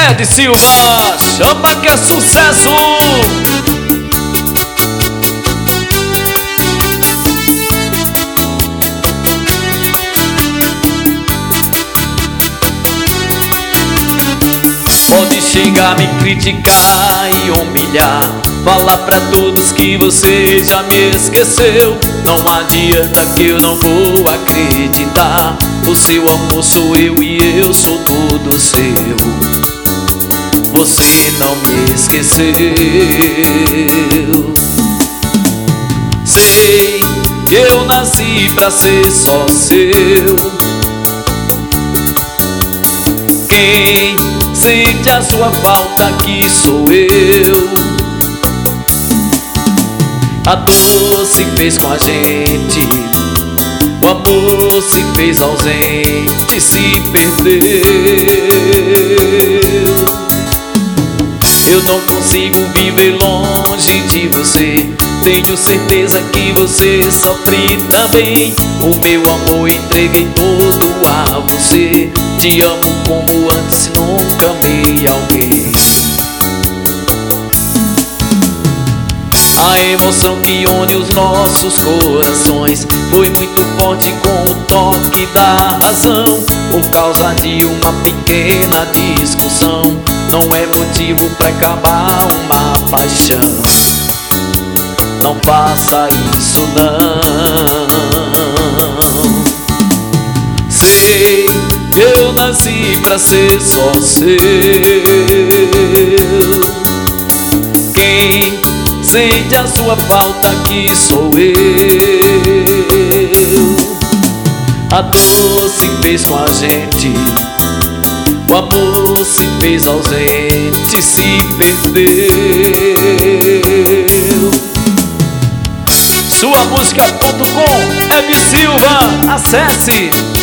Ed Silva, chama que é sucesso! Pode chegar, me criticar e humilhar, falar pra todos que você já me esqueceu. Não adianta que eu não vou acreditar. O seu amor sou eu e eu sou todo seu. Você não me esqueceu. Sei que eu nasci pra ser só seu. Quem sente a sua falta aqui sou eu. A dor se fez com a gente, o amor se fez ausente, se perdeu. Eu não consigo viver longe de você. Tenho certeza que você sofre também. O meu amor entreguei todo a você. Te amo como antes nunca amei alguém. A emoção que une os nossos corações foi muito forte com o toque da razão. Por causa de uma pequena discussão, não é motivo pra acabar uma paixão. Não faça isso não. Sei que eu nasci pra ser só seu. Quem sente a sua falta aqui sou eu. A dor se fez com a gente, o amor se fez ausente, se perdeu. Suamusica.com, Ed Silva, acesse!